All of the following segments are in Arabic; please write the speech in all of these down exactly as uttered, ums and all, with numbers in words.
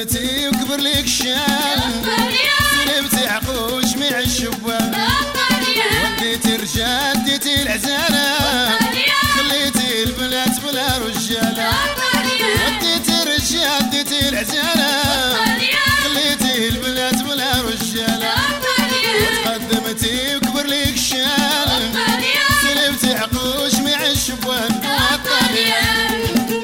قدمتي وكبر لك الشان، سلبتي عقوش مع الشبان، وديتي الرجال ديتي العزالة، خليتي البنات بلا رجالة، وديتي الرجال ديتي العزالة، خليتي البنات بلا رجالة، وتقدمتي وكبر لك الشان، سلبتي عقوش مع الشبان والطليان.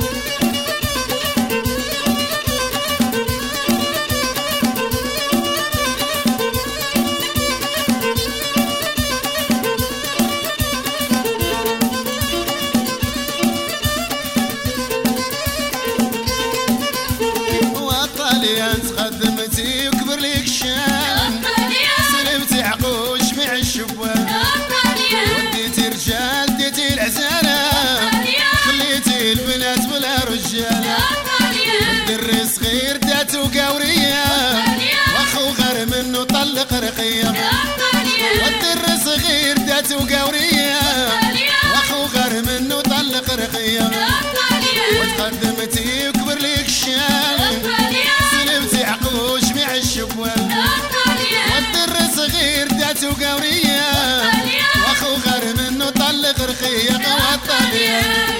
تقدمتي وكبر لك الشان، سلبتي عقوش مع الشبان، وديتي رجال ديتي العزالة، خليتي البنات بلا رجالة، الدري صغير داتو قاورية، واخو غير منه طلق رقية، والدري صغير داتو قاورية، واخو غير منه طلق رقية، وتقدمتي وكبر لك الشان، سلبتي عقوش مع الشبان، والدر صغير داتو قاورية، واخو غير منه طلق رقية والطليان.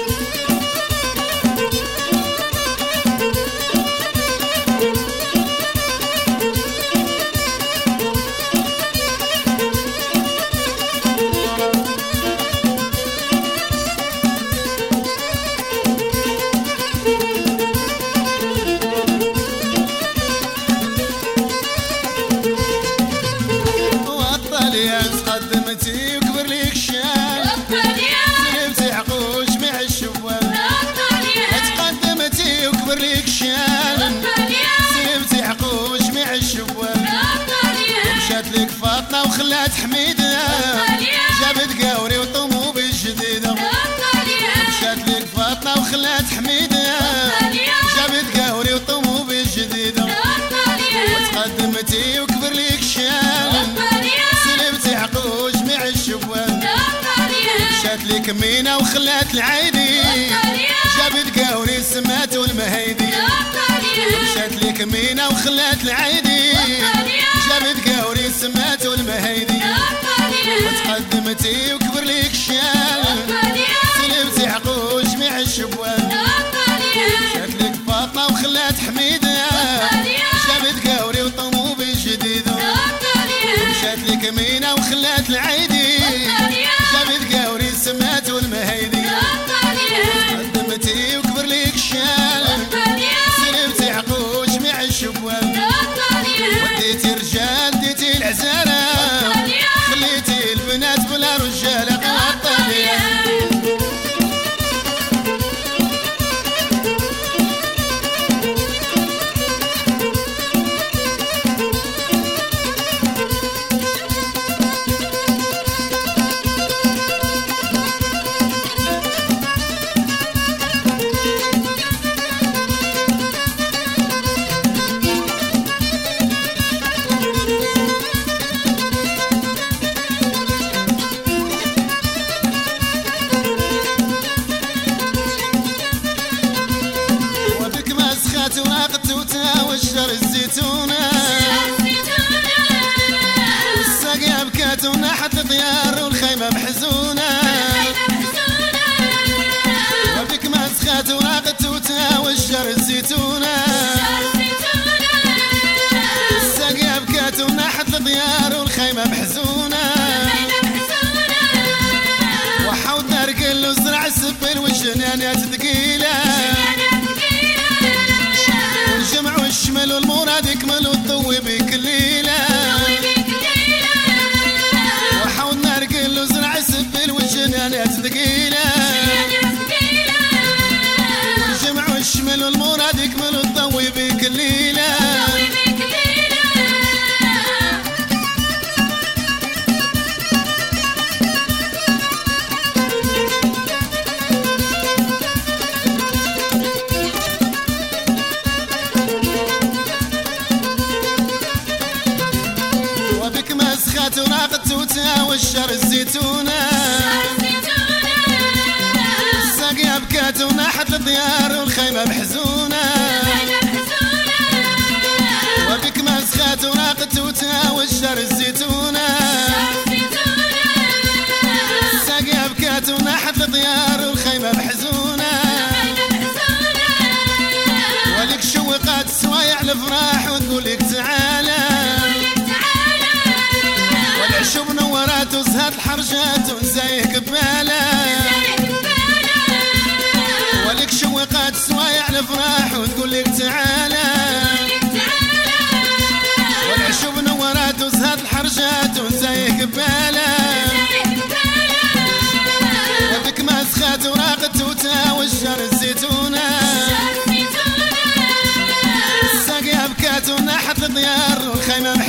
قدمتي وكبر لك الشان، سلبتي عقوش مع الشبان، تقدمتي وكبر لك الشان، سلبتي عقوش مع الشبان، مشات لك فاطمة وخلات حميدة، جابت قاوري وطموب الجديدة، مشات لك فاطمة وخلات حميدة، جابت قاوري وطموب الجديدة، وتقدمتي وكبر لك الشان، سلبتي عقوش مع الشبان، مشات لك مينا وخلات العيدي، جابت قاوري سماتو المهيدي، مشات لك مينا وخلات العيدي، جابت قاوري سماتو المهيدي، وتقدمتي وكبر لك الشان، سلبتي عقوش مع الشبان، مشات لك فاطمة وخلات حميدة، جابت قاوري وطموب الجديدة، مشات لك مينا وخلات العيدي، جابت قاوري سماتو المهيدي، قدمتي وكبر لك الشان، سلبتي عقوش مع الشبان، وديتي رجال ديتي العزالة، خليتي البنات بلا رجالة والطليان. وراقت وتاوشر الزيتونة، والساقية بكات وناحت الطيار والخيمة محزونة، وبك ما سخات وراقت وتاوشر الزيتونة، الساقية بكات وناحت الطيار والخيمة محزونة، وحوض نار كل وزرع السبل والجنانات ثقيلة، والجمع والشمل والمراد يكمل والضوي بك الليلة، وحوض نار كل وزرع السبل والجنانات ثقيلة، والجمع والشمل والمراد يكمل والضوي بك الليلة. مسخات وراقت وتاوشر الزيتونة، الساقية بكات وناحت الديار والخيمة محزونة، والشجر الزيتونة الساقية بكات ونحت الطيار والخيمة بحزونة ولك شوقات سوايع الافراح وتقولك تعالى والعشب نورات وزهات الحرجات ونزايك بباله ولك شوقات سوايع الافراح وتقولك تعالى والعشب نورات وزهات الحرجات ونزايك بباله وبك مسخات وراقت توتا والشجر الزيتونة الساقية بكات ونحت الطيار والخيمة